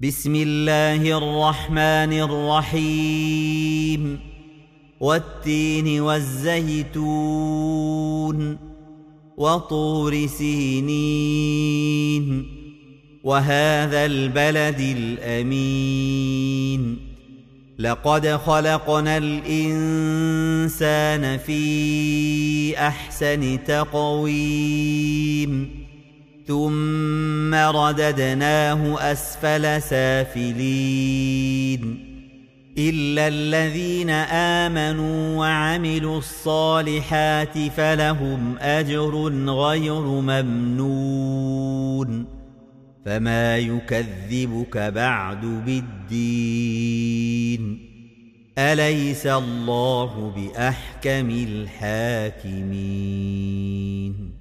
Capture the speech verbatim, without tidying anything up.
بسم الله الرحمن الرحيم والتين والزيتون وطور سينين وهذا البلد الأمين لقد خلقنا الإنسان في أحسن تقويم ثم رددناه أسفل سافلين إلا الذين آمنوا وعملوا الصالحات فلهم أجر غير ممنون فما يكذبك بعد بالدين أليس الله بأحكم الحاكمين.